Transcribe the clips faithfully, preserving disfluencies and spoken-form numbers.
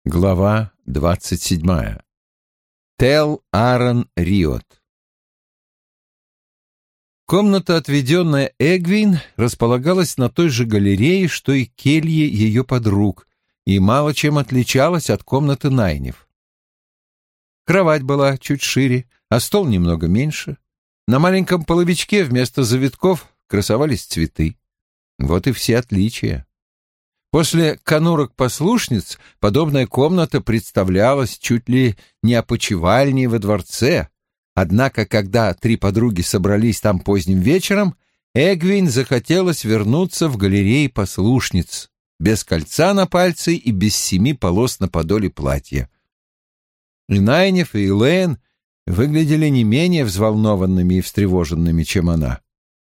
Глава двадцать седьмая. Тел Аарон Риот. Комната, отведенная Эгвин, располагалась на той же галерее, что и кельи ее подруг, и мало чем отличалась от комнаты Найниф. Кровать была чуть шире, а стол немного меньше. На маленьком половичке вместо завитков красовались цветы. Вот и все отличия. После конурок-послушниц подобная комната представлялась чуть ли не опочивальней во дворце. Однако, когда три подруги собрались там поздним вечером, Эгвин захотелось вернуться в галереи послушниц, без кольца на пальце и без семи полос на подоле платья. И Найниф, и Элейн выглядели не менее взволнованными и встревоженными, чем она.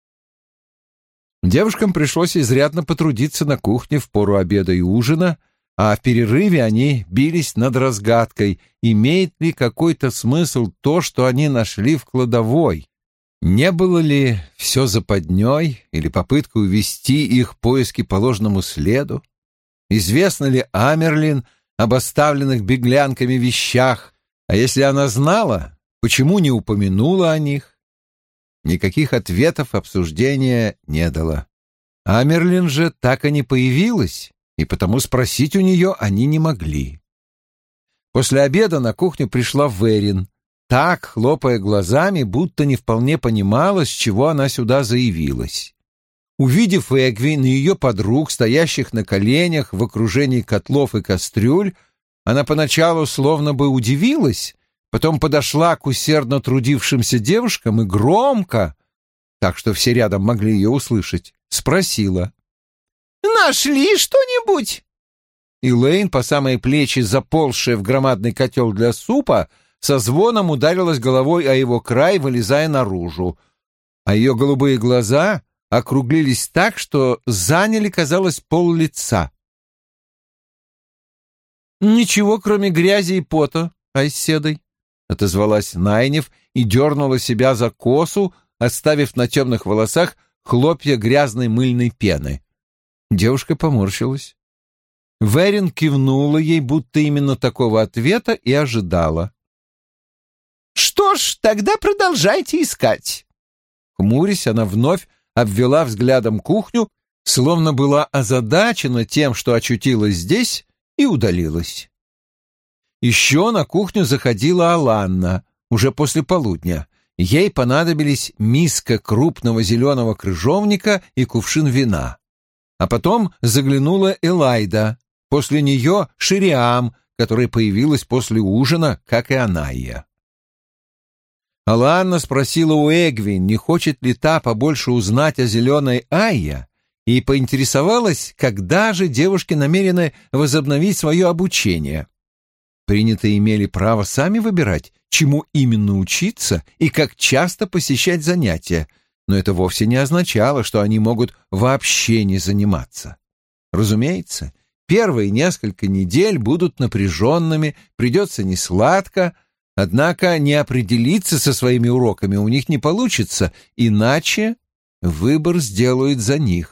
Девушкам пришлось изрядно потрудиться на кухне в пору обеда и ужина, а в перерыве они бились над разгадкой, имеет ли какой-то смысл то, что они нашли в кладовой. Не было ли все западней или попыткой увести их поиски по ложному следу? Известно ли Амерлин об оставленных беглянками вещах, а если она знала, почему не упомянула о них? Никаких ответов обсуждения не дало. Амерлин же так и не появилась, и потому спросить у нее они не могли. После обеда на кухню пришла Верин, так, хлопая глазами, будто не вполне понимала, с чего она сюда заявилась. Увидев Эгвин и ее подруг, стоящих на коленях в окружении котлов и кастрюль, она поначалу словно бы удивилась, потом подошла к усердно трудившимся девушкам и громко, так что все рядом могли ее услышать, спросила: «Нашли что-нибудь?» Элейн, по самые плечи заползшая в громадный котел для супа, со звоном ударилась головой о его край, вылезая наружу, а ее голубые глаза округлились так, что заняли, казалось, пол-лица. «Ничего, кроме грязи и пота, Айседой», — отозвалась Найниф и дернула себя за косу, оставив на темных волосах хлопья грязной мыльной пены. Девушка поморщилась. Верин кивнула ей, будто именно такого ответа и ожидала. «Что ж, тогда продолжайте искать». Хмурясь, она вновь обвела взглядом кухню, словно была озадачена тем, что очутилась здесь, и удалилась. Еще на кухню заходила Аланна, уже после полудня. Ей понадобились миска крупного зеленого крыжовника и кувшин вина. А потом заглянула Элайда, после нее Шириам, которая появилась после ужина, как и Анайя. Аланна спросила у Эгвин, не хочет ли та побольше узнать о зеленой Айя, и поинтересовалась, когда же девушки намерены возобновить свое обучение. Принятые имели право сами выбирать, чему именно учиться и как часто посещать занятия, но это вовсе не означало, что они могут вообще не заниматься. Разумеется, первые несколько недель будут напряженными, придется несладко, однако не определиться со своими уроками у них не получится, иначе выбор сделают за них.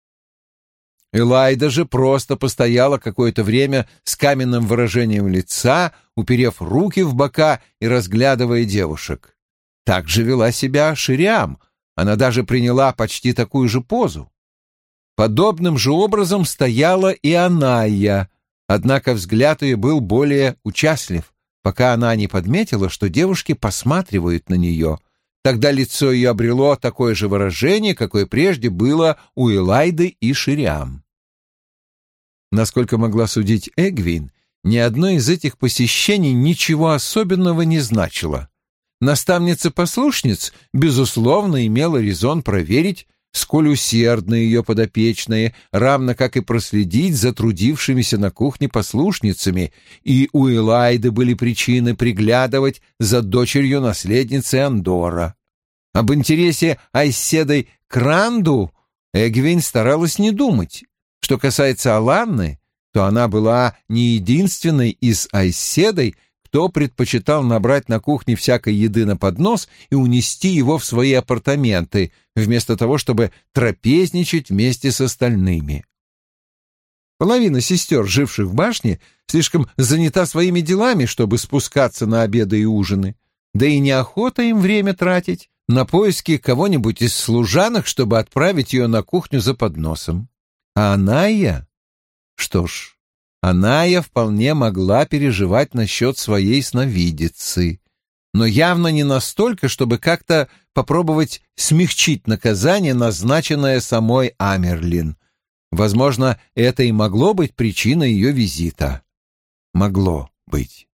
Элайда же просто постояла какое-то время с каменным выражением лица, уперев руки в бока и разглядывая девушек. Так же вела себя Шириам, она даже приняла почти такую же позу. Подобным же образом стояла и Анайя, однако взгляд ее был более участлив, пока она не подметила, что девушки посматривают на нее. Тогда лицо ее обрело такое же выражение, какое прежде было у Элайды и Шириам. Насколько могла судить Эгвин, ни одно из этих посещений ничего особенного не значило. Наставница-послушниц, безусловно, имела резон проверить, сколь усердны ее подопечные, равно как и проследить за трудившимися на кухне послушницами, и у Элайды были причины приглядывать за дочерью наследницы Андора. Об интересе Айседой к Ранду Эгвин старалась не думать. Что касается Аланны, то она была не единственной из Айседой, кто предпочитал набрать на кухне всякой еды на поднос и унести его в свои апартаменты, вместо того, чтобы трапезничать вместе с остальными. Половина сестер, живших в башне, слишком занята своими делами, чтобы спускаться на обеды и ужины, да и неохота им время тратить на поиски кого-нибудь из служанок, чтобы отправить ее на кухню за подносом. А Аная... Что ж, Аная вполне могла переживать насчет своей сновидицы, но явно не настолько, чтобы как-то попробовать смягчить наказание, назначенное самой Амерлин. Возможно, это и могло быть причиной ее визита. Могло быть.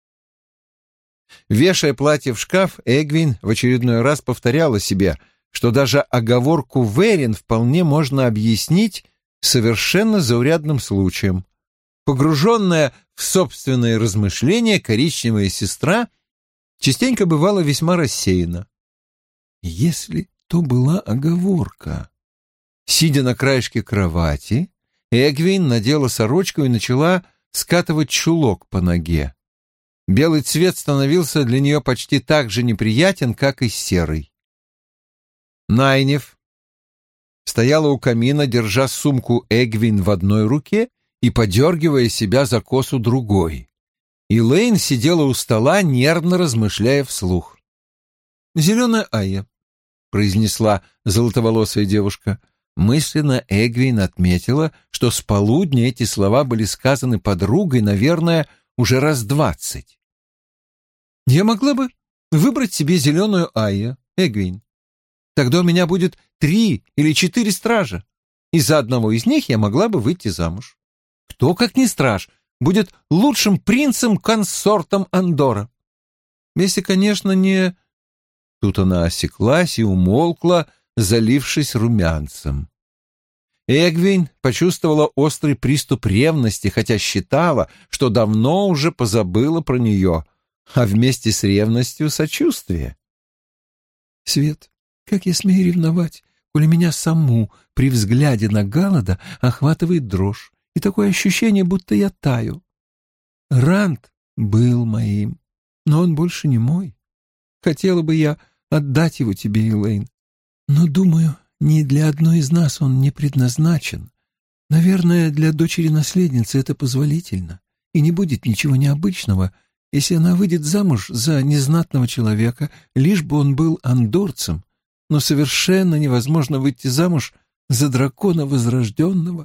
Вешая платье в шкаф, Эгвин в очередной раз повторяла себе, что даже оговорку Верин вполне можно объяснить совершенно заурядным случаем. Погруженная в собственные размышления, коричневая сестра частенько бывала весьма рассеяна. Если то была оговорка... Сидя на краешке кровати, Эгвин надела сорочку и начала скатывать чулок по ноге. Белый цвет становился для нее почти так же неприятен, как и серый. Найниф стояла у камина, держа сумку Эгвин в одной руке и подергивая себя за косу другой. Элейн сидела у стола, нервно размышляя вслух. «Зеленая Айя», — произнесла золотоволосая девушка. Мысленно Эгвин отметила, что с полудня эти слова были сказаны подругой, наверное, уже раз двадцать. «Я могла бы выбрать себе зеленую Айя, Эгвин. Тогда у меня будет три или четыре стража, и за одного из них я могла бы выйти замуж. Кто, как ни страж, будет лучшим принцем-консортом Андора? Если, конечно, не...» Тут она осеклась и умолкла, залившись румянцем. Эгвин почувствовала острый приступ ревности, хотя считала, что давно уже позабыла про нее, а вместе с ревностью сочувствие. «Свет, как я смею ревновать, коли меня саму при взгляде на Галлада охватывает дрожь и такое ощущение, будто я таю. Ранд был моим, но он больше не мой. Хотела бы я отдать его тебе, Элейн. Но, думаю, ни для одной из нас он не предназначен. Наверное, для дочери-наследницы это позволительно, и не будет ничего необычного, если она выйдет замуж за незнатного человека, лишь бы он был андорцем, но совершенно невозможно выйти замуж за дракона возрожденного».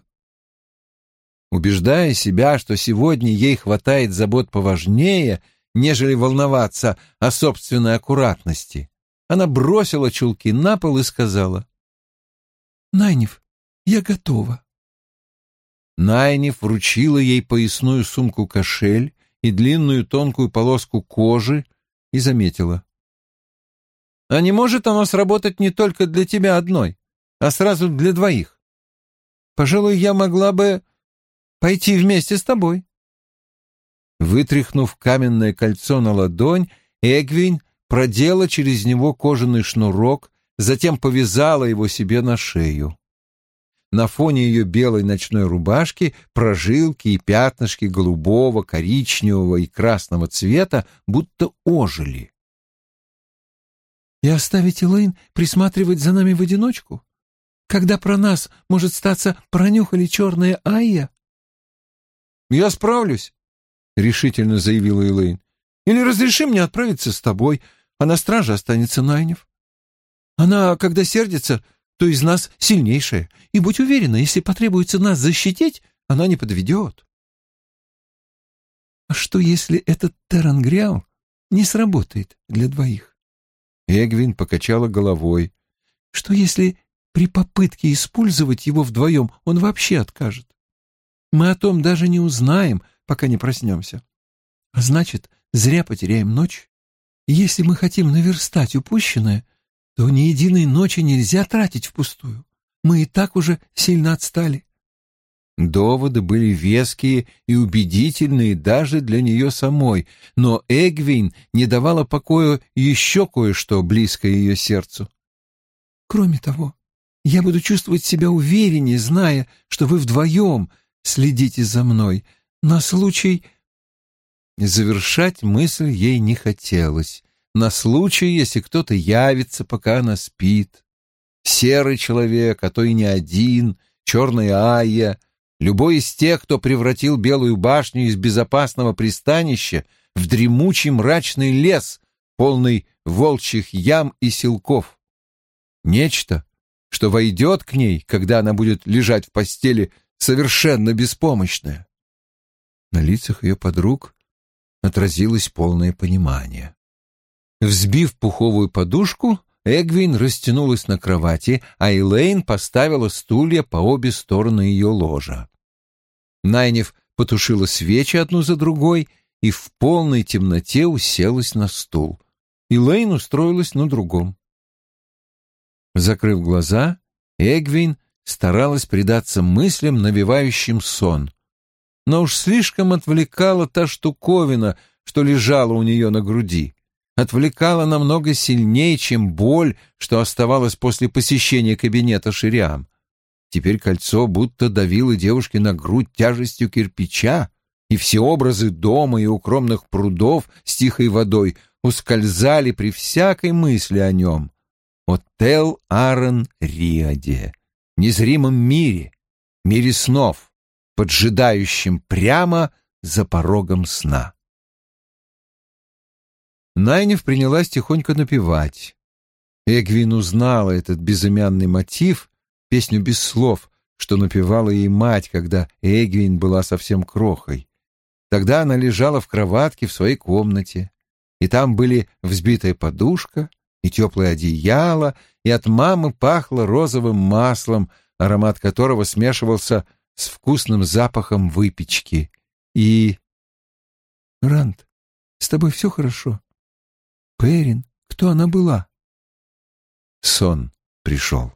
Убеждая себя, что сегодня ей хватает забот поважнее, нежели волноваться о собственной аккуратности, она бросила чулки на пол и сказала: «Найниф, я готова». Найниф вручила ей поясную сумку-кошель и длинную тонкую полоску кожи и заметила: «А не может оно сработать не только для тебя одной, а сразу для двоих? Пожалуй, я могла бы пойти вместе с тобой». Вытряхнув каменное кольцо на ладонь, Эгвин продела через него кожаный шнурок, затем повязала его себе на шею. На фоне ее белой ночной рубашки прожилки и пятнышки голубого, коричневого и красного цвета будто ожили. «И оставить Элейн присматривать за нами в одиночку? Когда про нас, может, статься, пронюхали черная Айя?» «Я справлюсь», — решительно заявила Элейн. «Или разреши мне отправиться с тобой, а на страже останется Найниф. Она, когда сердится, то из нас сильнейшая, и будь уверена, если потребуется нас защитить, она не подведет». «А что, если этот Терангриал не сработает для двоих?» Эгвин покачала головой. «Что, если при попытке использовать его вдвоем он вообще откажет? Мы о том даже не узнаем, пока не проснемся. А значит, зря потеряем ночь. Если мы хотим наверстать упущенное, то ни единой ночи нельзя тратить впустую. Мы и так уже сильно отстали». Доводы были веские и убедительные даже для нее самой, но Эгвин не давала покоя еще кое-что близкое ее сердцу. «Кроме того, я буду чувствовать себя увереннее, зная, что вы вдвоем следите за мной, на случай...» Завершать мысль ей не хотелось. На случай, если кто-то явится, пока она спит. Серый человек, а то и не один, черная Айя, Любой из тех, кто превратил Белую башню из безопасного пристанища в дремучий мрачный лес, полный волчьих ям и силков. Нечто, что войдет к ней, когда она будет лежать в постели, совершенно беспомощная. На лицах ее подруг отразилось полное понимание. Взбив пуховую подушку, Эгвин растянулась на кровати, а Элейн поставила стулья по обе стороны ее ложа. Найниф потушила свечи одну за другой и в полной темноте уселась на стул. Элейн устроилась на другом. Закрыв глаза, Эгвин старалась предаться мыслям, навевающим сон. Но уж слишком отвлекала та штуковина, что лежала у нее на груди. Отвлекала намного сильнее, чем боль, что оставалась после посещения кабинета Шириам. Теперь кольцо будто давило девушке на грудь тяжестью кирпича, и все образы дома и укромных прудов с тихой водой ускользали при всякой мысли о нем. О Тел-Арен-Риаде, незримом мире, мире снов, поджидающем прямо за порогом сна. Найниф принялась тихонько напевать. Эгвин узнала этот безымянный мотив, песню без слов, что напевала ей мать, когда Эгвин была совсем крохой. Тогда она лежала в кроватке в своей комнате, и там были взбитая подушка и теплое одеяло, и от мамы пахло розовым маслом, аромат которого смешивался с вкусным запахом выпечки. И... «Ранд, с тобой все хорошо? Перин, кто она была?» Сон пришел.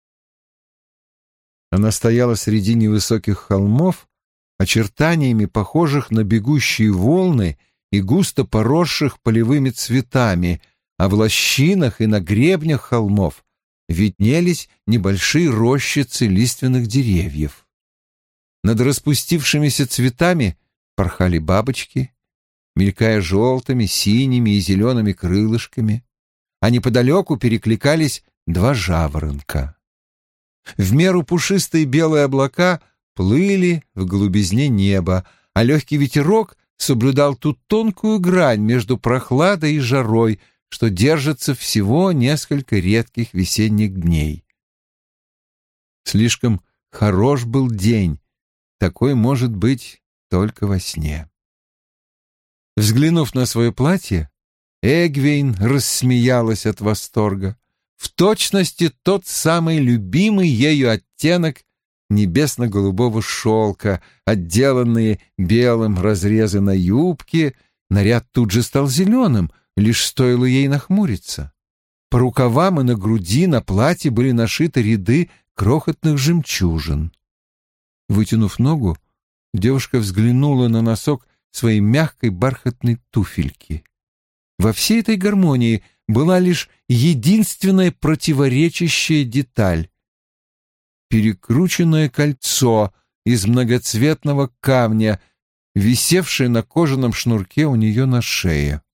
Она стояла среди невысоких холмов, очертаниями похожих на бегущие волны и густо поросших полевыми цветами, а в лощинах и на гребнях холмов виднелись небольшие рощицы лиственных деревьев. Над распустившимися цветами порхали бабочки, мелькая желтыми, синими и зелеными крылышками, а неподалеку перекликались два жаворонка. В меру пушистые белые облака плыли в голубизне неба, а легкий ветерок соблюдал ту тонкую грань между прохладой и жарой, что держится всего несколько редких весенних дней. Слишком хорош был день, такой может быть только во сне. Взглянув на свое платье, Эгвин рассмеялась от восторга. В точности тот самый любимый ею оттенок небесно-голубого шелка, отделанные белым разрезы на юбке. Наряд тут же стал зеленым, лишь стоило ей нахмуриться. По рукавам и на груди на платье были нашиты ряды крохотных жемчужин. Вытянув ногу, девушка взглянула на носок своей мягкой бархатной туфельки. Во всей этой гармонии была лишь единственная противоречащая деталь — перекрученное кольцо из многоцветного камня, висевшее на кожаном шнурке у нее на шее.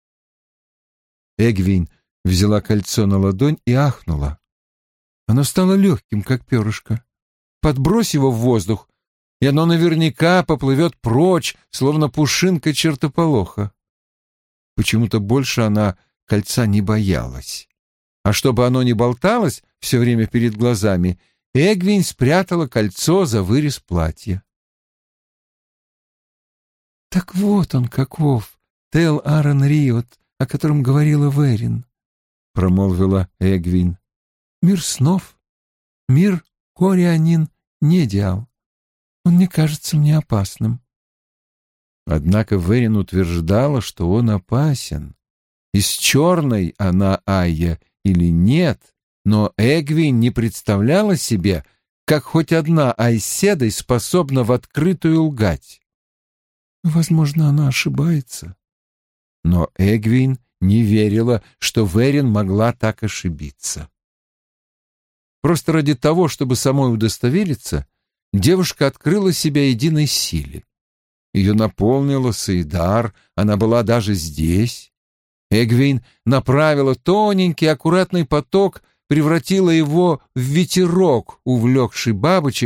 Эгвин взяла кольцо на ладонь и ахнула. Оно стало легким, как перышко. Подбрось его в воздух, и оно наверняка поплывет прочь, словно пушинка чертополоха. Почему-то больше она кольца не боялась. А чтобы оно не болталось все время перед глазами, Эгвин спрятала кольцо за вырез платья. «Так вот он каков, Тел-Арен-Риот, о котором говорила Верин», — промолвила Эгвин. «Мир снов, мир Корианин-Недиал. Он не кажется мне опасным». Однако Верин утверждала, что он опасен. Из черной она Айя или нет, но Эгвин не представляла себе, как хоть одна Айседой способна в открытую лгать. Возможно, она ошибается. Но Эгвин не верила, что Верин могла так ошибиться. Просто ради того, чтобы самой удостовериться, девушка открыла себя единой силе. Ее наполнила Саидар, она была даже здесь. Эгвин направила тоненький аккуратный поток, превратила его в ветерок, увлекший бабочек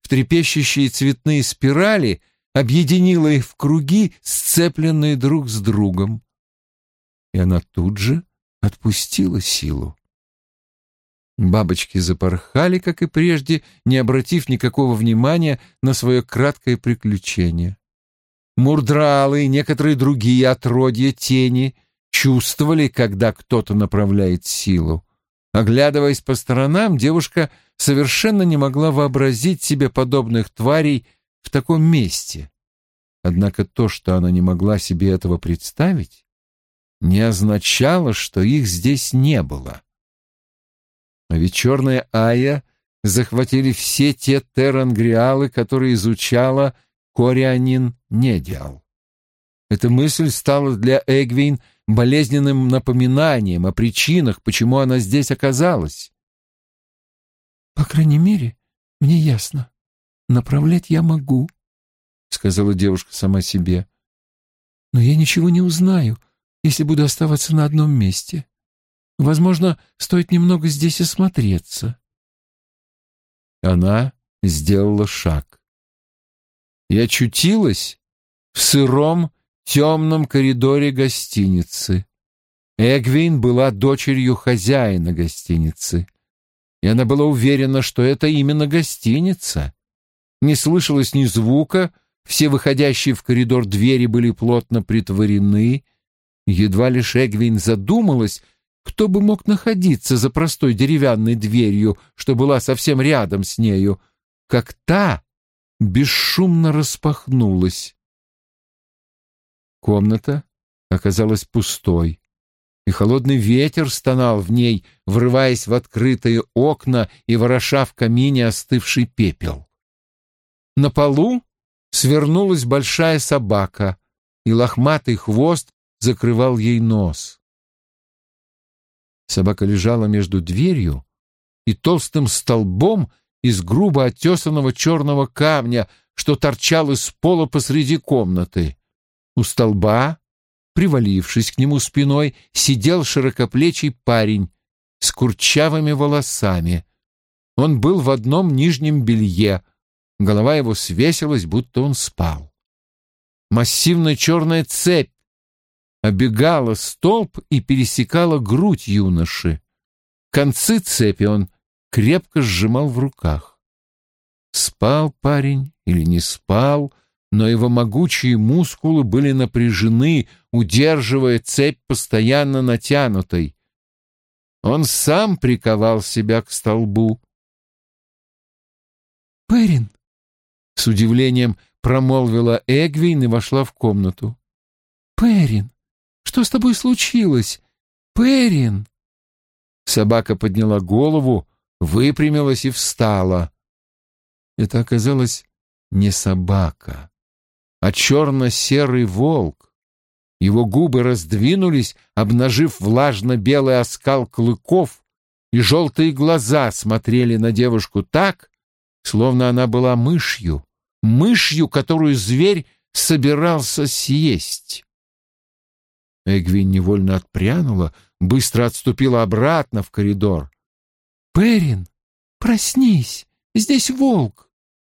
в трепещущие цветные спирали, объединила их в круги, сцепленные друг с другом. И она тут же отпустила силу. Бабочки запорхали, как и прежде, не обратив никакого внимания на свое краткое приключение. Мурдралы и некоторые другие отродья тени чувствовали, когда кто-то направляет силу. Оглядываясь по сторонам, девушка совершенно не могла вообразить себе подобных тварей в таком месте. Однако то, что она не могла себе этого представить, не означало, что их здесь не было. А ведь черная Айя захватили все те терангриалы, которые изучала Корианин Недиал. Эта мысль стала для Эгвейн болезненным напоминанием о причинах, почему она здесь оказалась. «По крайней мере, мне ясно. Направлять я могу», — сказала девушка сама себе. «Но я ничего не узнаю, если буду оставаться на одном месте. Возможно, стоит немного здесь осмотреться». Она сделала шаг и очутилась в сыром, темном коридоре гостиницы. Эгвейн была дочерью хозяина гостиницы, и она была уверена, что это именно гостиница. Не слышалось ни звука, все выходящие в коридор двери были плотно притворены. Едва лишь Эгвейн задумалась, кто бы мог находиться за простой деревянной дверью, что была совсем рядом с нею, как та бесшумно распахнулась. Комната оказалась пустой, и холодный ветер стонал в ней, врываясь в открытые окна и вороша в камине остывший пепел. На полу свернулась большая собака, и лохматый хвост закрывал ей нос. Собака лежала между дверью и толстым столбом из грубо оттесанного черного камня, что торчал из пола посреди комнаты. У столба, привалившись к нему спиной, сидел широкоплечий парень с курчавыми волосами. Он был в одном нижнем белье, голова его свесилась, будто он спал. Массивная черная цепь обегала столб и пересекала грудь юноши. Концы цепи он крепко сжимал в руках. Спал парень или не спал, но его могучие мускулы были напряжены, удерживая цепь постоянно натянутой. Он сам приковал себя к столбу. «Перин!» — с удивлением промолвила Эгвейн и вошла в комнату. «Перин! Что с тобой случилось? Перин!» Собака подняла голову, выпрямилась и встала. Это оказалось не собака, а черно-серый волк. Его губы раздвинулись, обнажив влажно-белый оскал клыков, и желтые глаза смотрели на девушку так, словно она была мышью, мышью, которую зверь собирался съесть. Эгвин невольно отпрянула, быстро отступила обратно в коридор. «Перин, проснись! Здесь волк!»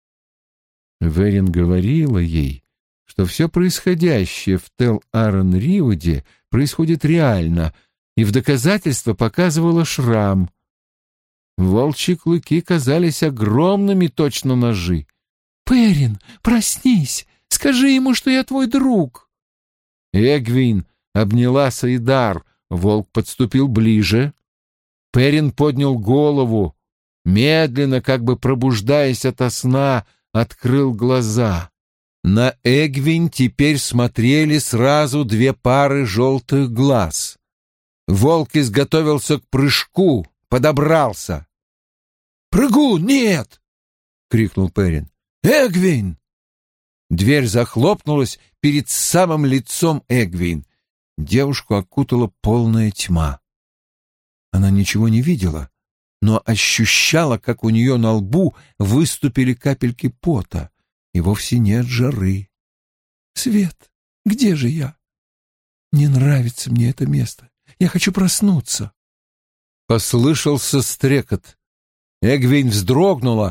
Верин говорила ей, что все происходящее в Тел-Арен-Риуде происходит реально, и в доказательство показывала шрам. Волчьи клыки казались огромными, точно ножи. «Перин, проснись! Скажи ему, что я твой друг!» Эгвин обняла Саидар, волк подступил ближе. Перин поднял голову, медленно, как бы пробуждаясь ото сна, открыл глаза. На Эгвин теперь смотрели сразу две пары желтых глаз. Волк изготовился к прыжку, подобрался. «Прыгу, нет!» — крикнул Перин. «Эгвин!» Дверь захлопнулась перед самым лицом Эгвин. Девушку окутала полная тьма. Она ничего не видела, но ощущала, как у нее на лбу выступили капельки пота, и вовсе нет жары. «Свет, где же я? Не нравится мне это место. Я хочу проснуться». Послышался стрекот. Эгвин вздрогнула,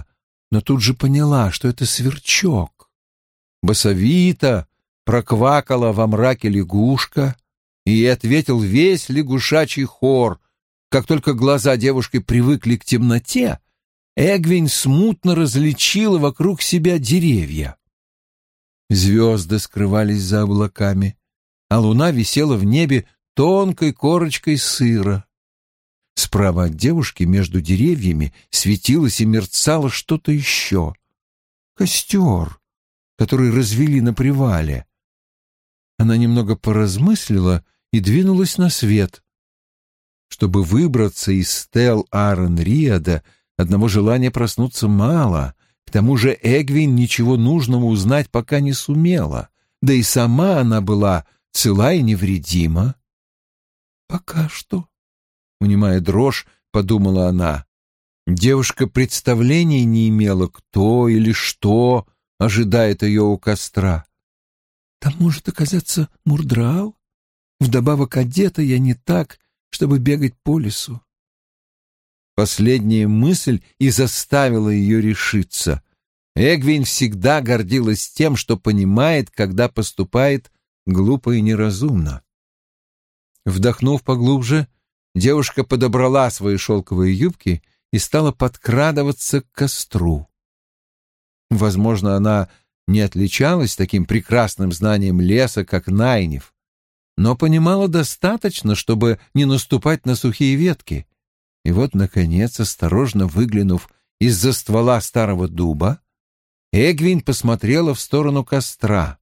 но тут же поняла, что это сверчок. Басовито проквакала во мраке лягушка, и ей ответил весь лягушачий хор. Как только глаза девушки привыкли к темноте, Эгвин смутно различила вокруг себя деревья. Звезды скрывались за облаками, а луна висела в небе тонкой корочкой сыра. Справа от девушки между деревьями светилось и мерцало что-то еще. Костер, который развели на привале. Она немного поразмыслила и двинулась на свет. Чтобы выбраться из стел Арен-Риада, одного желания проснуться мало. К тому же Эгвин ничего нужного узнать пока не сумела, да и сама она была цела и невредима. «Пока что», — унимая дрожь, подумала она. Девушка представления не имела, кто или что ожидает ее у костра. «Там может оказаться Мурдрал. Вдобавок одета я не так, чтобы бегать по лесу». Последняя мысль и заставила ее решиться. Эгвин всегда гордилась тем, что понимает, когда поступает глупо и неразумно. Вдохнув поглубже, девушка подобрала свои шелковые юбки и стала подкрадываться к костру. Возможно, она не отличалась таким прекрасным знанием леса, как Найниф, но понимала достаточно, чтобы не наступать на сухие ветки. И вот, наконец, осторожно выглянув из-за ствола старого дуба, Эгвин посмотрела в сторону костра.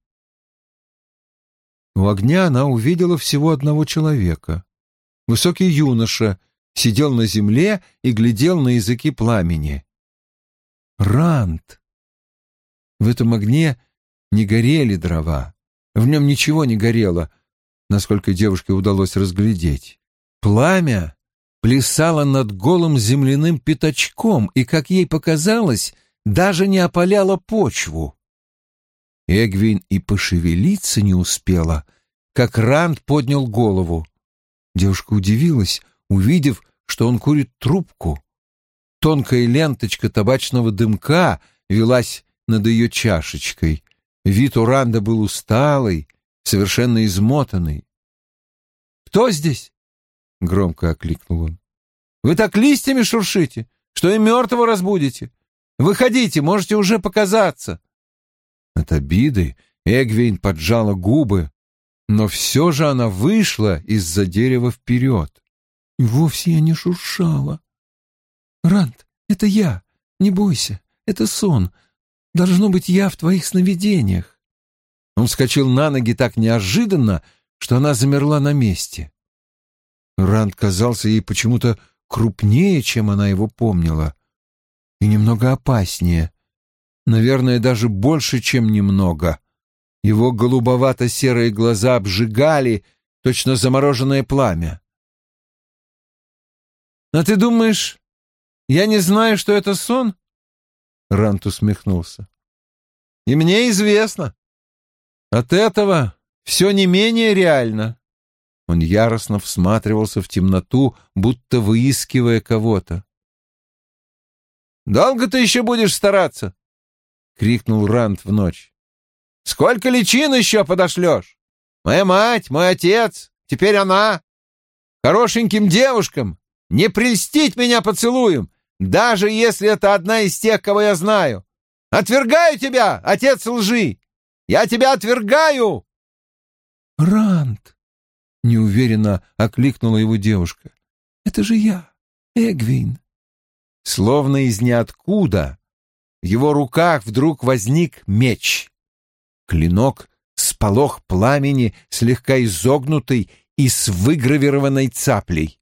У огня она увидела всего одного человека. Высокий юноша сидел на земле и глядел на языки пламени. Ранд. В этом огне не горели дрова. В нем ничего не горело, насколько девушке удалось разглядеть. Пламя плясало над голым земляным пятачком и, как ей показалось, даже не опаляло почву. Эгвин и пошевелиться не успела, как Ранд поднял голову. Девушка удивилась, увидев, что он курит трубку. Тонкая ленточка табачного дымка велась над ее чашечкой. Вид у Ранда был усталый, совершенно измотанный. «Кто здесь?» — громко окликнул он. «Вы так листьями шуршите, что и мертвого разбудите. Выходите, можете уже показаться». От обиды Эгвин поджала губы, но все же она вышла из-за дерева вперед. И вовсе я не шуршала. «Ранд, это я. Не бойся, это сон. Должно быть, я в твоих сновидениях». Он вскочил на ноги так неожиданно, что она замерла на месте. Ранд казался ей почему-то крупнее, чем она его помнила, и немного опаснее. Наверное, даже больше, чем немного. Его голубовато-серые глаза обжигали, точно замороженное пламя. «А ты думаешь, я не знаю, что это сон?» Ранд усмехнулся. «И мне известно. От этого все не менее реально». Он яростно всматривался в темноту, будто выискивая кого-то. «Долго ты еще будешь стараться?» — крикнул Ранд в ночь. «Сколько личин еще подошлешь? Моя мать, мой отец, теперь она. Хорошеньким девушкам не прельстить меня поцелуем, даже если это одна из тех, кого я знаю. Отвергаю тебя, отец лжи! Я тебя отвергаю!» «Ранд!» — неуверенно окликнула его девушка. «Это же я, Эгвин». Словно из ниоткуда в его руках вдруг возник меч. Клинок — сполох пламени, слегка изогнутый и с выгравированной цаплей.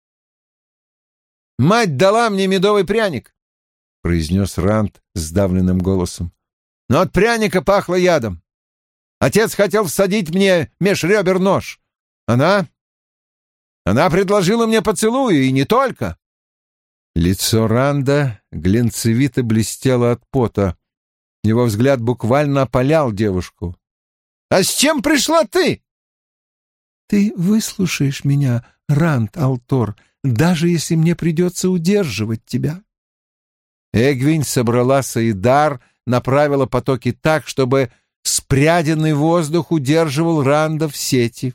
«Мать дала мне медовый пряник», — произнес Ранд сдавленным голосом. «Но от пряника пахло ядом. Отец хотел всадить мне меж ребер нож. Она... Она предложила мне поцелуй, и не только». Лицо Ранда глянцевито блестело от пота. Его взгляд буквально опалял девушку. «А с чем пришла ты?» «Ты выслушаешь меня, Ранд Алтор, даже если мне придется удерживать тебя». Эгвин собрала Саидар, направила потоки так, чтобы спряденный воздух удерживал Ранда в сети.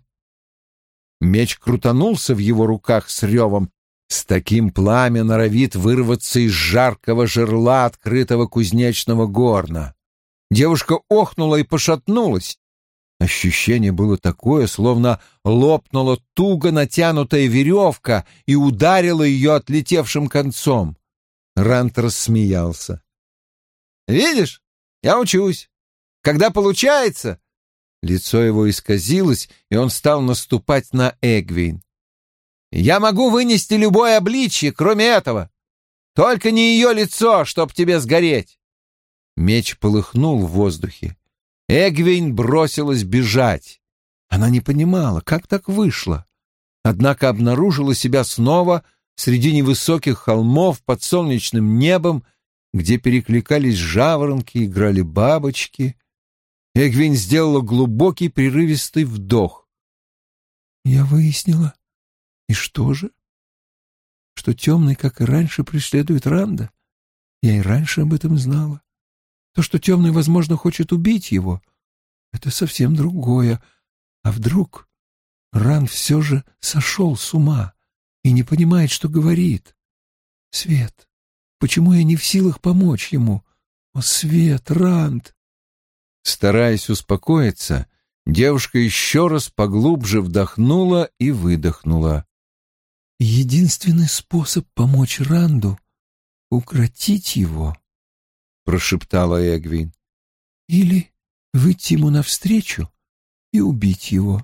Меч крутанулся в его руках с ревом. С таким пламя норовит вырваться из жаркого жерла открытого кузнечного горна. Девушка охнула и пошатнулась. Ощущение было такое, словно лопнула туго натянутая веревка и ударила ее отлетевшим концом. Ранд рассмеялся. «Видишь, я учусь. Когда получается...» Лицо его исказилось, и он стал наступать на Эгвин. «Я могу вынести любое обличье, кроме этого. Только не ее лицо, чтоб тебе сгореть!» Меч полыхнул в воздухе. Эгвин бросилась бежать. Она не понимала, как так вышло. Однако обнаружила себя снова среди невысоких холмов под солнечным небом, где перекликались жаворонки, играли бабочки. Эгвин сделала глубокий прерывистый вдох. «Я выяснила. И что же? Что темный, как и раньше, преследует Ранда? Я и раньше об этом знала. То, что темный, возможно, хочет убить его, это совсем другое. А вдруг Ранд все же сошел с ума и не понимает, что говорит? Свет, почему я не в силах помочь ему? О, Свет, Ранд!» Стараясь успокоиться, девушка еще раз поглубже вдохнула и выдохнула. «Единственный способ помочь Ранду — укротить его», — прошептала Эгвин. «Или выйти ему навстречу и убить его».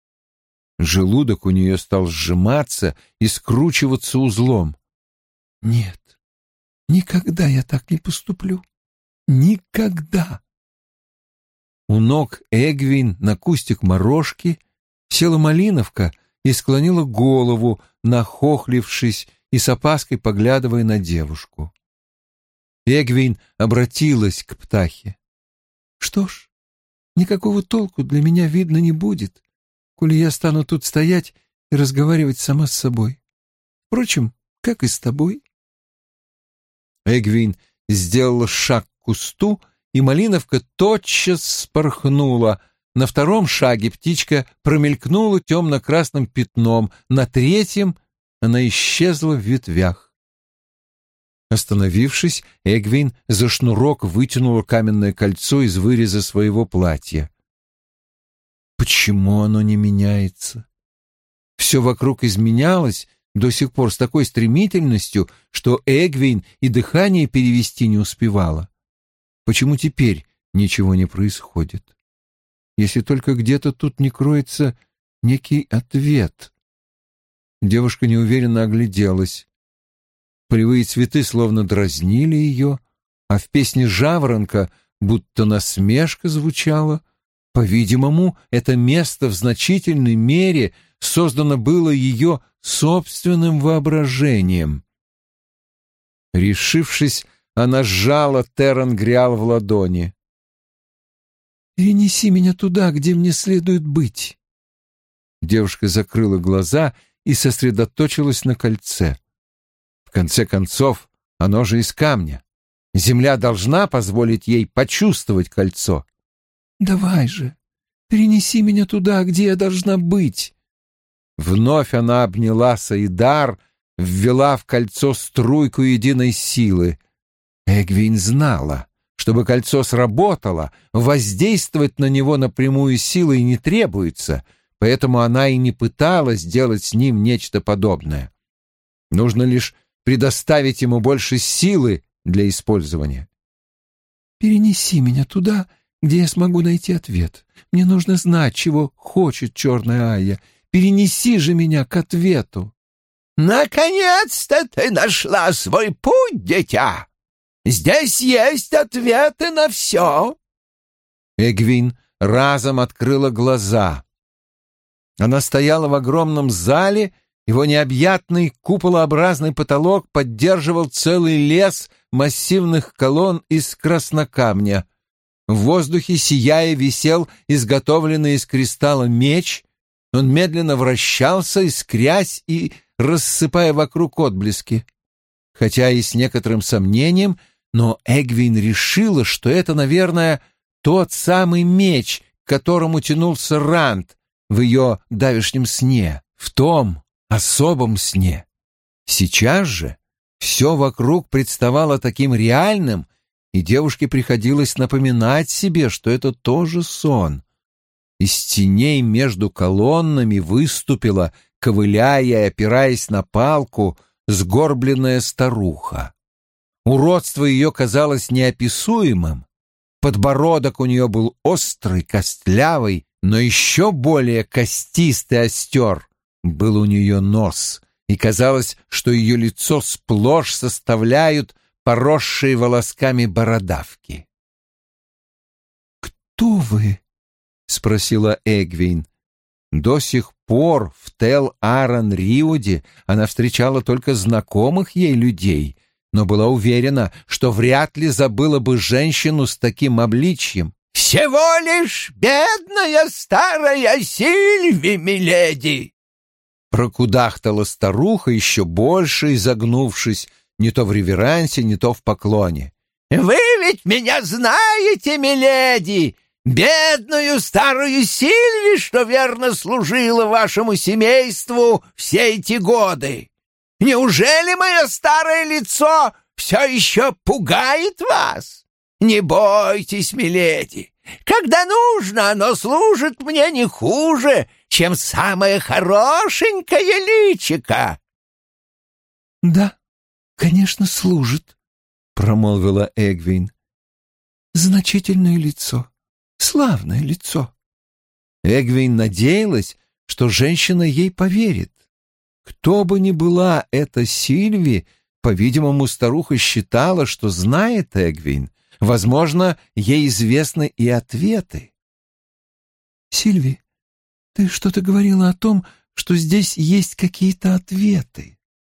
Желудок у нее стал сжиматься и скручиваться узлом. «Нет, никогда я так не поступлю. Никогда!» У ног Эгвин на кустик морожки села Малиновка и склонила голову, нахохлившись и с опаской поглядывая на девушку. Эгвин обратилась к птахе. «Что ж, никакого толку для меня видно не будет, коли я стану тут стоять и разговаривать сама с собой. Впрочем, как и с тобой». Эгвин сделала шаг к кусту, и Малиновка тотчас спорхнула. На втором шаге птичка промелькнула темно-красным пятном, на третьем она исчезла в ветвях. Остановившись, Эгвин за шнурок вытянула каменное кольцо из выреза своего платья. Почему оно не меняется? Все вокруг изменялось до сих пор с такой стремительностью, что Эгвин и дыхание перевести не успевала. Почему теперь ничего не происходит? Если только где-то тут не кроется некий ответ. Девушка неуверенно огляделась. Полевые цветы словно дразнили ее, а в песне жаворонка будто насмешка звучала. По-видимому, это место в значительной мере создано было ее собственным воображением. Решившись, она сжала Терангриал в ладони. «Перенеси меня туда, где мне следует быть». Девушка закрыла глаза и сосредоточилась на кольце. В конце концов, оно же из камня. Земля должна позволить ей почувствовать кольцо. «Давай же, перенеси меня туда, где я должна быть». Вновь она обняла Саидар, ввела в кольцо струйку единой силы. Эгвин знала, чтобы кольцо сработало, воздействовать на него напрямую силой не требуется, поэтому она и не пыталась сделать с ним нечто подобное. Нужно лишь предоставить ему больше силы для использования. «Перенеси меня туда, где я смогу найти ответ. Мне нужно знать, чего хочет черная Айя. Перенеси же меня к ответу». «Наконец-то ты нашла свой путь, дитя! Здесь есть ответы на все!» Эгвин разом открыла глаза. Она стояла в огромном зале, его необъятный куполообразный потолок поддерживал целый лес массивных колонн из краснокамня. В воздухе, сияя, висел изготовленный из кристалла меч. Он медленно вращался, искрясь и рассыпая вокруг отблески. хотя и с некоторым сомнением, но Эгвин решила, что это, наверное, тот самый меч, к которому тянулся Ранд в ее давешнем сне, в том особом сне. Сейчас же все вокруг представало таким реальным, и девушке приходилось напоминать себе, что это тоже сон. Из теней между колоннами выступила, ковыляя и опираясь на палку, сгорбленная старуха. Уродство ее казалось неописуемым. Подбородок у нее был острый, костлявый, но еще более костистый остер был у нее нос, и казалось, что ее лицо сплошь составляют поросшие волосками бородавки. «Кто вы?» — спросила Эгвин. До сих пор в Тел-Аран-Риоде она встречала только знакомых ей людей, но была уверена, что вряд ли забыла бы женщину с таким обличьем. «Всего лишь бедная старая Сильви, миледи!» Прокудахтала старуха, еще больше изогнувшись, не то в реверансе, не то в поклоне. «Вы ведь меня знаете, миледи, бедную старую Сильви, что верно служила вашему семейству все эти годы. Неужели мое старое лицо все еще пугает вас? Не бойтесь, миледи, когда нужно, оно служит мне не хуже, чем самое хорошенькое личико». «Да, конечно, служит», — промолвила Эгвин. «Значительное лицо, славное лицо». Эгвин надеялась, что женщина ей поверит. Кто бы ни была эта Сильви, по-видимому, старуха считала, что знает Эгвин. Возможно, ей известны и ответы. «Сильви, ты что-то говорила о том, что здесь есть какие-то ответы».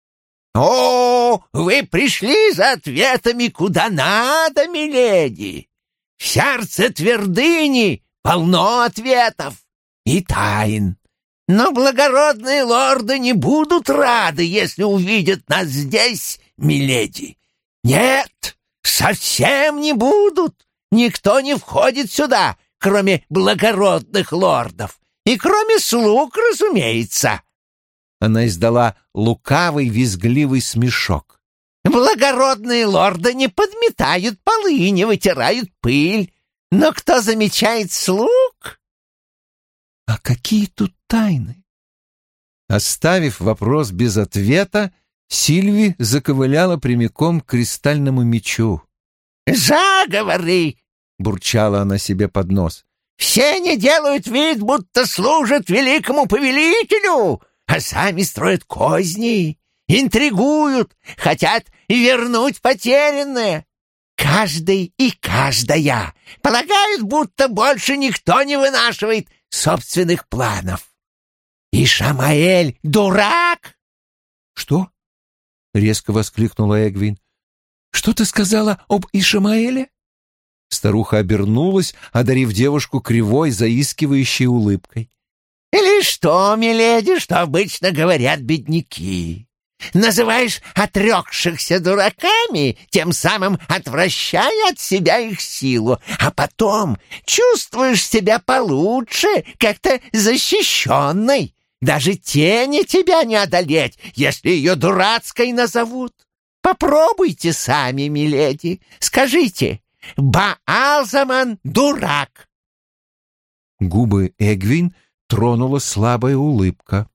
«О, вы пришли за ответами куда надо, миледи! В сердце твердыни полно ответов и тайн. Но благородные лорды не будут рады, если увидят нас здесь, миледи. Нет, совсем не будут. Никто не входит сюда, кроме благородных лордов. И кроме слуг, разумеется». Она издала лукавый визгливый смешок. «Благородные лорды не подметают полы и не вытирают пыль. Но кто замечает слуг?» «А какие тут тайны?» Оставив вопрос без ответа, Сильви заковыляла прямиком к кристальному мечу. «Заговоры!» — бурчала она себе под нос. «Все они делают вид, будто служат великому повелителю, а сами строят козни, интригуют, хотят вернуть потерянное. Каждый и каждая полагают, будто больше никто не вынашивает собственных планов. И Шамаэль дурак!» «Что?» — резко воскликнула Эгвин. «Что ты сказала об Ишмаэле?» Старуха обернулась, одарив девушку кривой, заискивающей улыбкой. «Лишь то, миледи, что обычно говорят бедняки. Называешь отрекшихся дураками, тем самым отвращая от себя их силу, а потом чувствуешь себя получше, как-то защищенной. Даже тени тебя не одолеть, если ее дурацкой назовут. Попробуйте сами, миледи. Скажите, Баалзаман дурак». Губы Эгвин тронула слабая улыбка.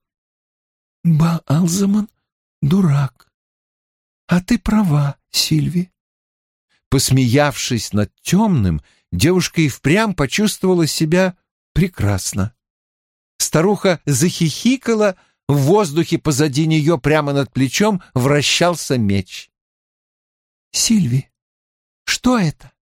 «Баалзаман дурак. А ты права, Сильви». Посмеявшись над темным, девушка и впрямь почувствовала себя прекрасно. Старуха захихикала, в воздухе позади нее прямо над плечом вращался меч. «Сильви, что это?»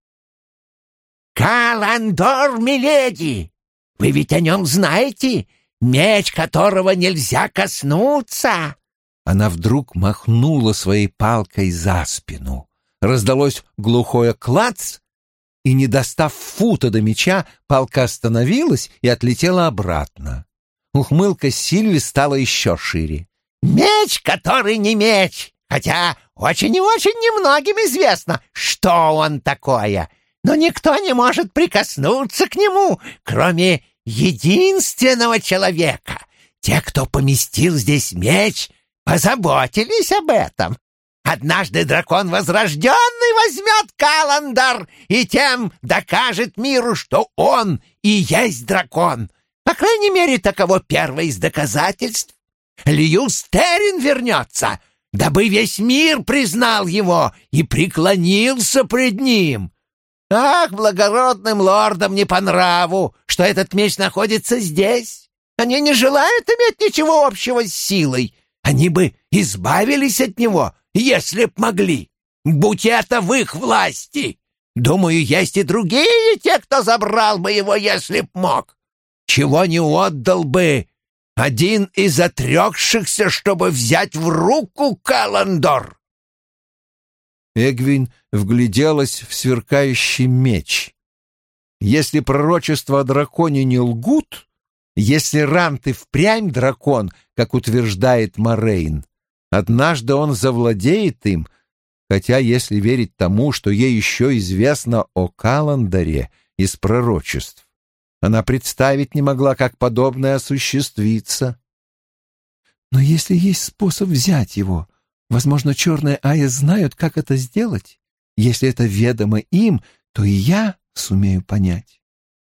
«Каландор, миледи! Вы ведь о нем знаете? Меч, которого нельзя коснуться!» Она вдруг махнула своей палкой за спину. Раздалось глухое клац, и, не достав фута до меча, палка остановилась и отлетела обратно. Ухмылка Сильви стала еще шире. «Меч, который не меч, хотя очень и очень немногим известно, что он такое, но никто не может прикоснуться к нему, кроме единственного человека. Те, кто поместил здесь меч, позаботились об этом. Однажды дракон возрожденный возьмет Каландар и тем докажет миру, что он и есть дракон. По крайней мере, таково первое из доказательств. Льюс Террин вернется, дабы весь мир признал его и преклонился пред ним. Ах, благородным лордам не по нраву, что этот меч находится здесь. Они не желают иметь ничего общего с силой. Они бы избавились от него, если б могли. Будь это в их власти. Думаю, есть и другие те, кто забрал бы его, если б мог. Чего не отдал бы один из отрекшихся, чтобы взять в руку Каландор. Эгвин вгляделась в сверкающий меч. Если пророчества о драконе не лгут, если Рант и впрямь дракон, как утверждает Морейн, однажды он завладеет им, хотя, если верить тому, что ей еще известно о Каландаре из пророчеств, она представить не могла, как подобное осуществится. Но если есть способ взять его, возможно, черные Айя знают, как это сделать. Если это ведомо им, то и я сумею понять.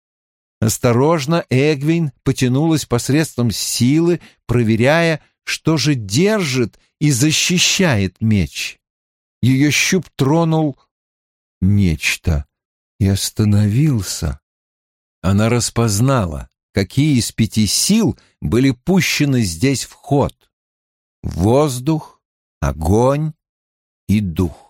Осторожно Эгвин потянулась посредством силы, проверяя, что же держит и защищает меч. Ее щуп тронул нечто и остановился. Она распознала, какие из пяти сил были пущены здесь в ход: воздух, огонь и дух.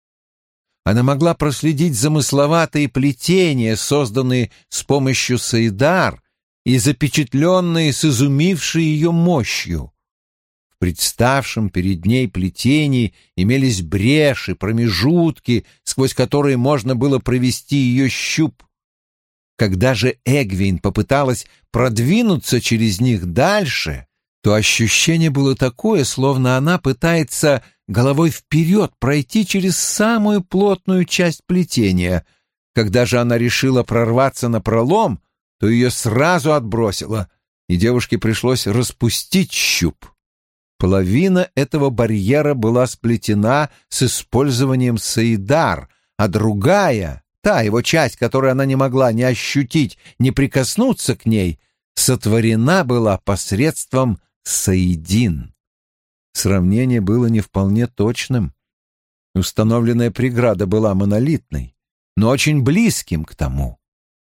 Она могла проследить замысловатые плетения, созданные с помощью Саидар и запечатленные с изумившей ее мощью. В представшем перед ней плетении имелись бреши, промежутки, сквозь которые можно было провести ее щуп. Когда же Эгвин попыталась продвинуться через них дальше, то ощущение было такое, словно она пытается головой вперед пройти через самую плотную часть плетения. Когда же она решила прорваться на пролом, то ее сразу отбросило, и девушке пришлось распустить щуп. Половина этого барьера была сплетена с использованием Саидар, а другая, та его часть, которую она не могла ни ощутить, ни прикоснуться к ней, сотворена была посредством Саидин. Сравнение было не вполне точным. Установленная преграда была монолитной, но очень близким к тому.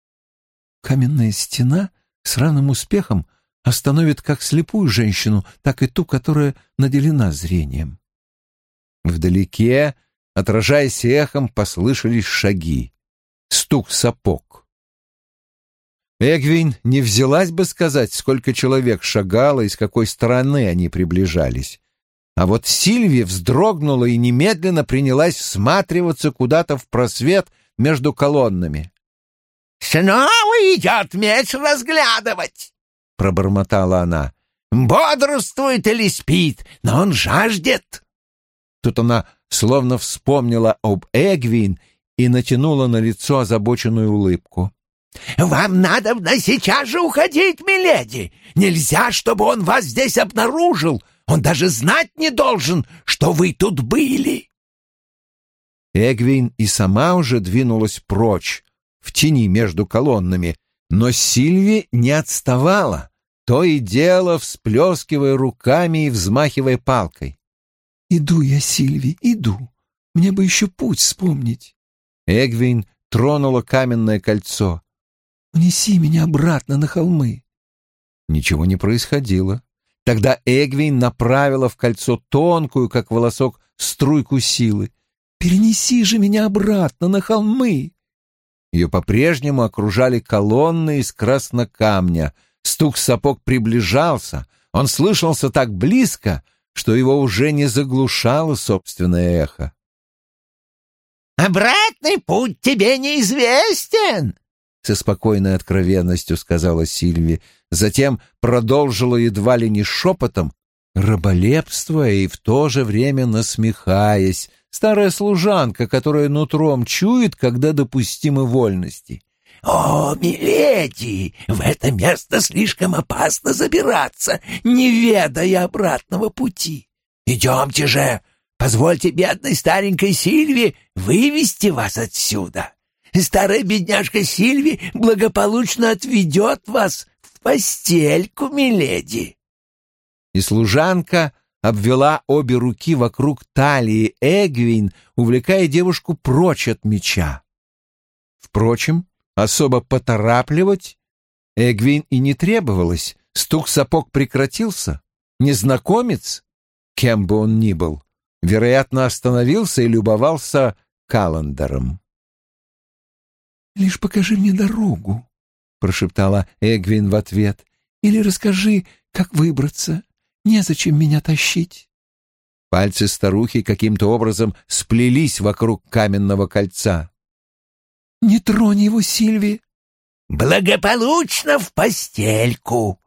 Каменная стена с равным успехом остановит как слепую женщину, так и ту, которая наделена зрением. Вдалеке, отражаясь эхом, послышались шаги, стук сапог. Эгвин не взялась бы сказать, сколько человек шагало и с какой стороны они приближались. А вот Сильви вздрогнула и немедленно принялась всматриваться куда-то в просвет между колоннами. «Снова идет меч разглядывать!» — пробормотала она. «Бодрствует или спит, но он жаждет!» Тут она словно вспомнила об Эгвин и натянула на лицо озабоченную улыбку. «Вам надо сейчас же уходить, миледи! Нельзя, чтобы он вас здесь обнаружил! Он даже знать не должен, что вы тут были!» Эгвин и сама уже двинулась прочь, в тени между колоннами, но Сильви не отставала, то и дело всплескивая руками и взмахивая палкой. «Иду я, Сильви, иду. Мне бы еще путь вспомнить». Эгвин тронула каменное кольцо. «Унеси меня обратно на холмы». Ничего не происходило. Тогда Эгвин направила в кольцо тонкую, как волосок, струйку силы. «Перенеси же меня обратно на холмы». Ее по-прежнему окружали колонны из краснокамня. Стук сапог приближался. Он слышался так близко, что его уже не заглушало собственное эхо. «Обратный путь тебе неизвестен», — со спокойной откровенностью сказала Сильви. Затем продолжила едва ли не шепотом, раболепствуя и в то же время насмехаясь, старая служанка, которая нутром чует, когда допустимы вольности. «О, миледи, в это место слишком опасно забираться, не ведая обратного пути. Идемте же, позвольте бедной старенькой Сильве вывести вас отсюда. Старая бедняжка Сильви благополучно отведет вас в постельку, миледи». И служанка обвела обе руки вокруг талии Эгвин, увлекая девушку прочь от меча. Впрочем, особо поторапливать Эгвин и не требовалось. Стук сапог прекратился. Незнакомец, кем бы он ни был, вероятно, остановился и любовался Каллендером. «Лишь покажи мне дорогу», — прошептала Эгвин в ответ, — «или расскажи, как выбраться. Незачем меня тащить». Пальцы старухи каким-то образом сплелись вокруг каменного кольца. «Не тронь его, Сильви!» «Благополучно в постельку!»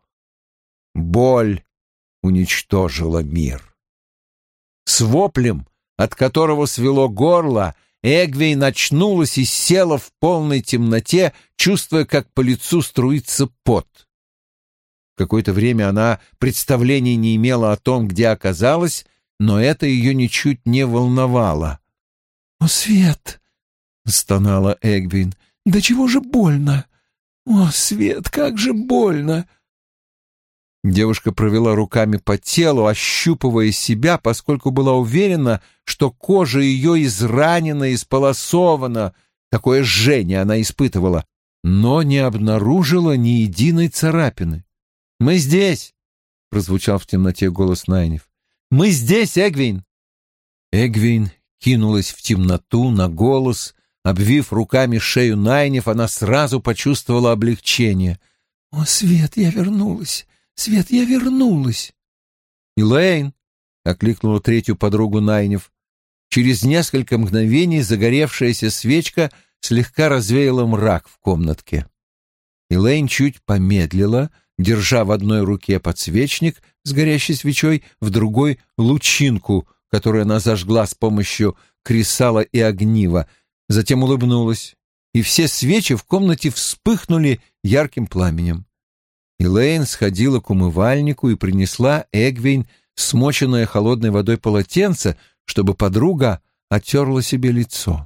Боль уничтожила мир. С воплем, от которого свело горло, Эгвин очнулась и села в полной темноте, чувствуя, как по лицу струится пот. Какое-то время она представления не имела о том, где оказалась, но это ее ничуть не волновало. «О, Свет!» — стонала Эгвин. «Да чего же больно! О, Свет, как же больно!» Девушка провела руками по телу, ощупывая себя, поскольку была уверена, что кожа ее изранена, исполосована. Такое жжение она испытывала, но не обнаружила ни единой царапины. «Мы здесь!» — прозвучал в темноте голос Найниф. «Мы здесь, Эгвин!» Эгвин кинулась в темноту на голос. Обвив руками шею Найниф, она сразу почувствовала облегчение. «О, Свет, я вернулась! Свет, я вернулась!» «Элейн!» — окликнула третью подругу Найниф. Через несколько мгновений загоревшаяся свечка слегка развеяла мрак в комнатке. Элейн чуть помедлила, держа в одной руке подсвечник с горящей свечой, в другой — лучинку, которую она зажгла с помощью кресала и огнива, затем улыбнулась, и все свечи в комнате вспыхнули ярким пламенем. Элейн сходила к умывальнику и принесла Эгвин смоченное холодной водой полотенце, чтобы подруга оттерла себе лицо.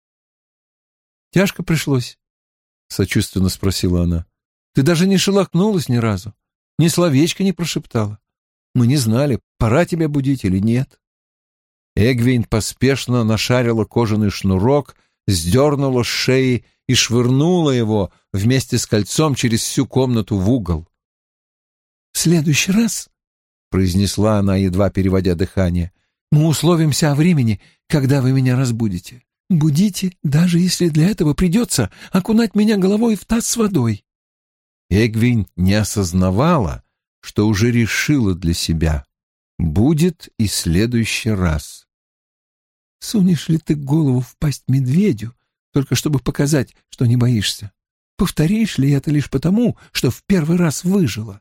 «Тяжко пришлось?» — сочувственно спросила она. «Ты даже не шелохнулась ни разу, ни словечко не прошептала. Мы не знали, пора тебя будить или нет». Эгвин поспешно нашарила кожаный шнурок, сдернула с шеи и швырнула его вместе с кольцом через всю комнату в угол. «В следующий раз», — произнесла она, едва переводя дыхание, — «мы условимся о времени, когда вы меня разбудите. Будите, даже если для этого придется окунать меня головой в таз с водой». Эгвин не осознавала, что уже решила для себя. Будет и следующий раз. «Сунешь ли ты голову в пасть медведю, только чтобы показать, что не боишься? Повторишь ли это лишь потому, что в первый раз выжила?»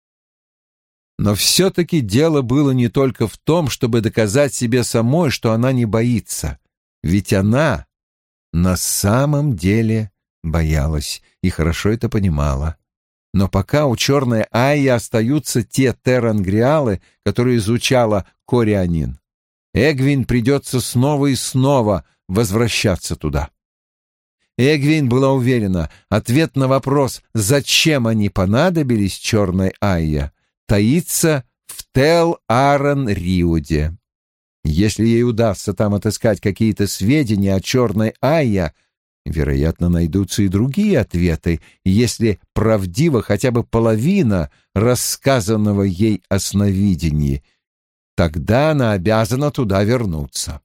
Но все-таки дело было не только в том, чтобы доказать себе самой, что она не боится. Ведь она на самом деле боялась и хорошо это понимала. Но пока у черной Айи остаются те терангриалы, которые изучала Корианин, Эгвин придется снова и снова возвращаться туда. Эгвин была уверена, ответ на вопрос, зачем они понадобились черной Айе, таится в Тел-Аран-Риуде. Если ей удастся там отыскать какие-то сведения о черной Айе, вероятно, найдутся и другие ответы, если правдива хотя бы половина рассказанного ей о сновидении. Тогда она обязана туда вернуться.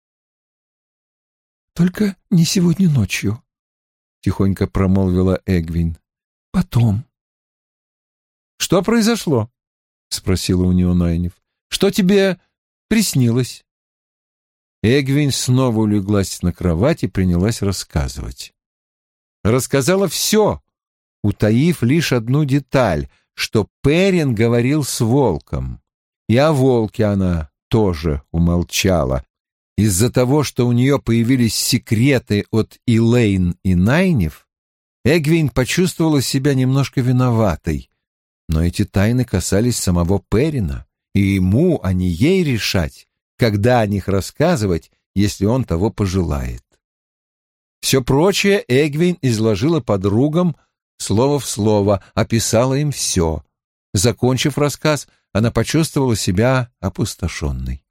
«Только не сегодня ночью», — тихонько промолвила Эгвин. «Потом». «Что произошло?» — спросила у нее Найниф. «Что тебе приснилось?» Эгвин снова улеглась на кровать и принялась рассказывать. Рассказала все, утаив лишь одну деталь, что Перин говорил с волком. И о волке она тоже умолчала. Из-за того, что у нее появились секреты от Элейн и Найниф, Эгвейн почувствовала себя немножко виноватой. Но эти тайны касались самого Перина, и ему, а не ей решать, когда о них рассказывать, если он того пожелает. Все прочее Эгвейн изложила подругам слово в слово, описала им все. Закончив рассказ, она почувствовала себя опустошенной.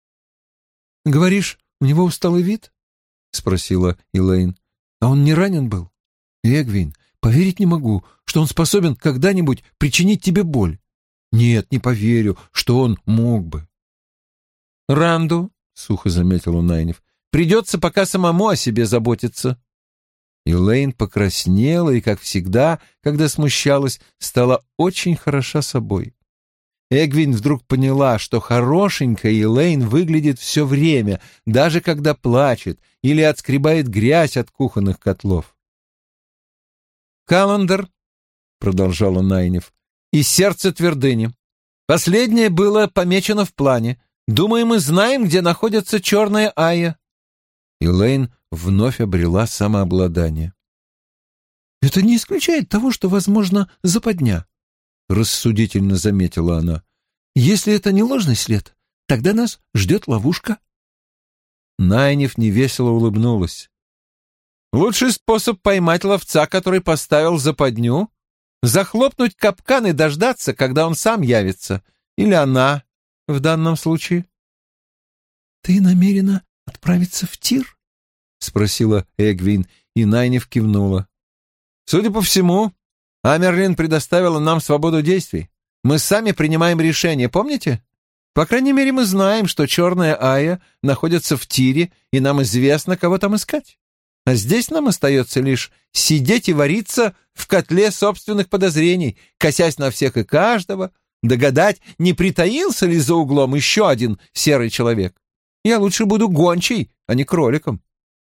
«Говоришь, у него усталый вид?» — спросила Элейн. «А он не ранен был? Эгвейн, поверить не могу, что он способен когда-нибудь причинить тебе боль. Нет, не поверю, что он мог бы». «Ранду», — сухо заметил Найниф, — «придется пока самому о себе заботиться». Элейн покраснела и, как всегда, когда смущалась, стала очень хороша собой. Эгвин вдруг поняла, что хорошенькая Элейн выглядит все время, даже когда плачет или отскребает грязь от кухонных котлов. «Календер», — продолжала Найниф, — «и сердце твердыни. Последнее было помечено в плане. Думаю, мы знаем, где находится черная Айя». Элейн вновь обрела самообладание. «Это не исключает того, что, возможно, западня», — рассудительно заметила она. «Если это не ложный след, тогда нас ждет ловушка». Найниф невесело улыбнулась. «Лучший способ поймать ловца, который поставил западню, захлопнуть капкан и дождаться, когда он сам явится. Или она в данном случае». «Ты намерена отправиться в Тир?» — спросила Эгвин, и Найниф кивнула. «Судя по всему, Амерлин предоставила нам свободу действий. Мы сами принимаем решения, помните? По крайней мере, мы знаем, что черная Айя находится в Тире, и нам известно, кого там искать. А здесь нам остается лишь сидеть и вариться в котле собственных подозрений, косясь на всех и каждого, догадать, не притаился ли за углом еще один серый человек. Я лучше буду гончей, а не кроликом».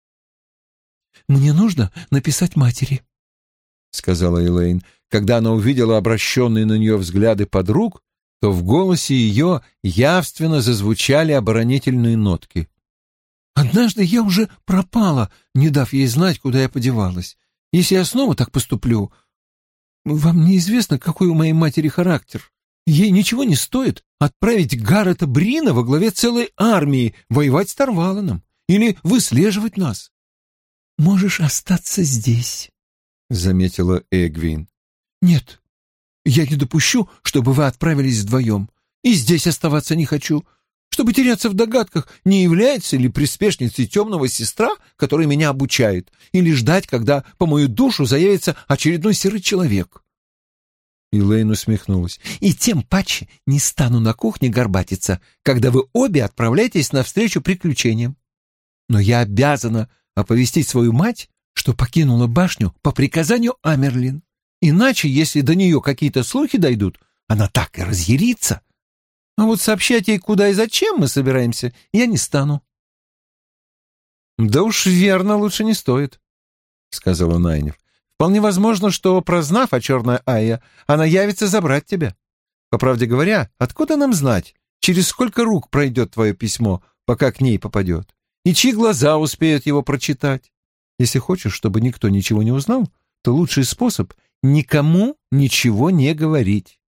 «Мне нужно написать матери», — сказала Элейн. Когда она увидела обращенные на нее взгляды подруг, то в голосе ее явственно зазвучали оборонительные нотки. «Однажды я уже пропала, не дав ей знать, куда я подевалась. Если я снова так поступлю... Вам неизвестно, какой у моей матери характер. Ей ничего не стоит отправить Гаррета Брина во главе целой армии воевать с Тарваланом или выслеживать нас. Можешь остаться здесь», — заметила Эгвин. «Нет, я не допущу, чтобы вы отправились вдвоем. И здесь оставаться не хочу, чтобы теряться в догадках, не является ли приспешницей темного сестра, которая меня обучает, или ждать, когда по мою душу заявится очередной серый человек». Элейн усмехнулась. «И тем паче не стану на кухне горбатиться, когда вы обе отправляетесь навстречу приключениям. Но я обязана оповестить свою мать, что покинула башню по приказанию Амерлин. Иначе, если до нее какие-то слухи дойдут, она так и разъярится. А вот сообщать ей, куда и зачем мы собираемся, я не стану». «Да уж верно, лучше не стоит», — сказала Найниф. «Вполне возможно, что, прознав о черной Айе, она явится забрать тебя. По правде говоря, откуда нам знать, через сколько рук пройдет твое письмо, пока к ней попадет, и чьи глаза успеют его прочитать? Если хочешь, чтобы никто ничего не узнал, то лучший способ — никому ничего не говорить».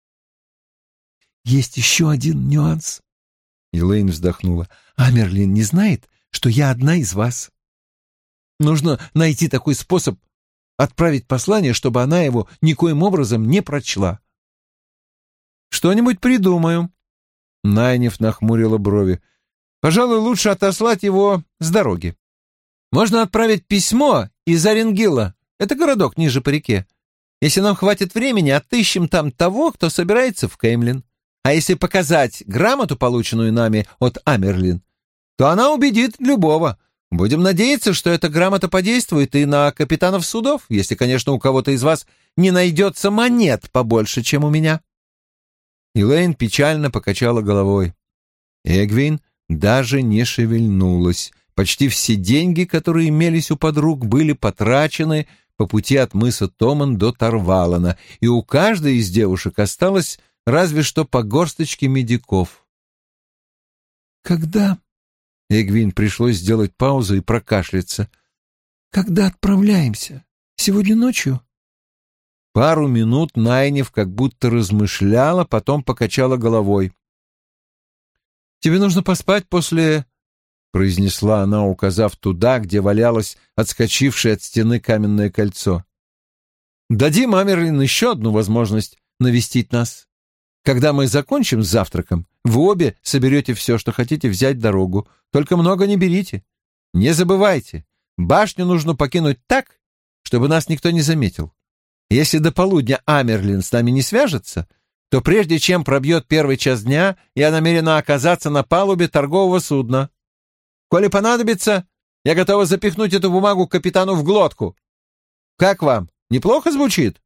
«Есть еще один нюанс», — Элейн вздохнула. «Амерлин не знает, что я одна из вас. Нужно найти такой способ отправить послание, чтобы она его никоим образом не прочла». «Что-нибудь придумаю». Найниф нахмурила брови. «Пожалуй, лучше отослать его с дороги. Можно отправить письмо из Оренгила. Это городок ниже по реке. Если нам хватит времени, отыщем там того, кто собирается в Кеймлин. А если показать грамоту, полученную нами от Амерлин, то она убедит любого. Будем надеяться, что эта грамота подействует и на капитанов судов, если, конечно, у кого-то из вас не найдется монет побольше, чем у меня». Элейн печально покачала головой. Эгвин даже не шевельнулась. Почти все деньги, которые имелись у подруг, были потрачены по пути от мыса Томан до Тарвалана, и у каждой из девушек осталось разве что по горсточке медиков. Когда? Эгвин пришлось сделать паузу и прокашляться. Когда отправляемся? Сегодня ночью? Пару минут Найниф как будто размышляла, потом покачала головой. «Тебе нужно поспать после...» — произнесла она, указав туда, где валялось отскочившее от стены каменное кольцо. «Дадим Амерлин еще одну возможность навестить нас. Когда мы закончим с завтраком, вы обе соберете все, что хотите взять в дорогу. Только много не берите. Не забывайте, башню нужно покинуть так, чтобы нас никто не заметил. Если до полудня Амерлин с нами не свяжется, то прежде чем пробьет первый час дня, я намерена оказаться на палубе торгового судна. Коли понадобится, я готова запихнуть эту бумагу капитану в глотку. Как вам, неплохо звучит?»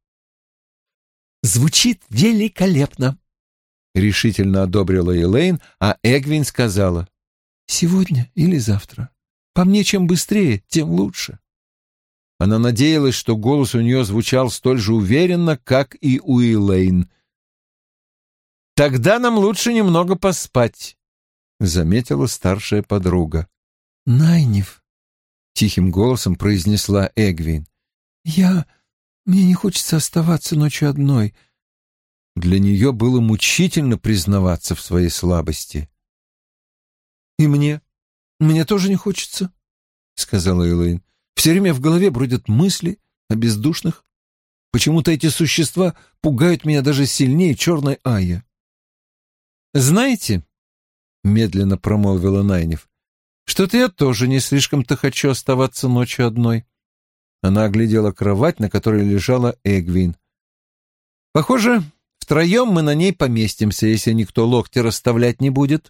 «Звучит великолепно», — решительно одобрила Элейн, а Эгвин сказала: «Сегодня или завтра. По мне, чем быстрее, тем лучше». Она надеялась, что голос у нее звучал столь же уверенно, как и у Элейн. «Тогда нам лучше немного поспать», — заметила старшая подруга. «Найниф», — тихим голосом произнесла Эгвин, — «я... мне не хочется оставаться ночью одной». Для нее было мучительно признаваться в своей слабости. «И мне? Мне тоже не хочется», — сказала Элейн. «Все время в голове бродят мысли о бездушных. Почему-то эти существа пугают меня даже сильнее черной Айя». «Знаете», — медленно промолвила Найниф, — «что-то я тоже не слишком-то хочу оставаться ночью одной». Она оглядела кровать, на которой лежала Эгвин. «Похоже, втроем мы на ней поместимся, если никто локти расставлять не будет».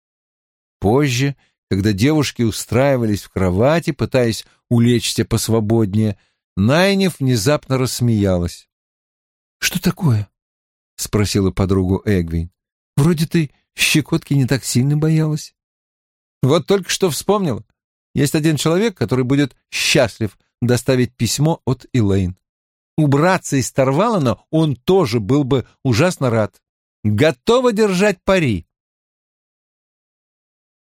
Позже, когда девушки устраивались в кровати, пытаясь улечься посвободнее, Найниф внезапно рассмеялась. «Что такое?» — спросила подругу Эгвин. «Вроде ты щекотки не так сильно боялась». «Вот только что вспомнила. Есть один человек, который будет счастлив доставить письмо от Элейн. Убраться из Тарвалана он тоже был бы ужасно рад. Готова держать пари.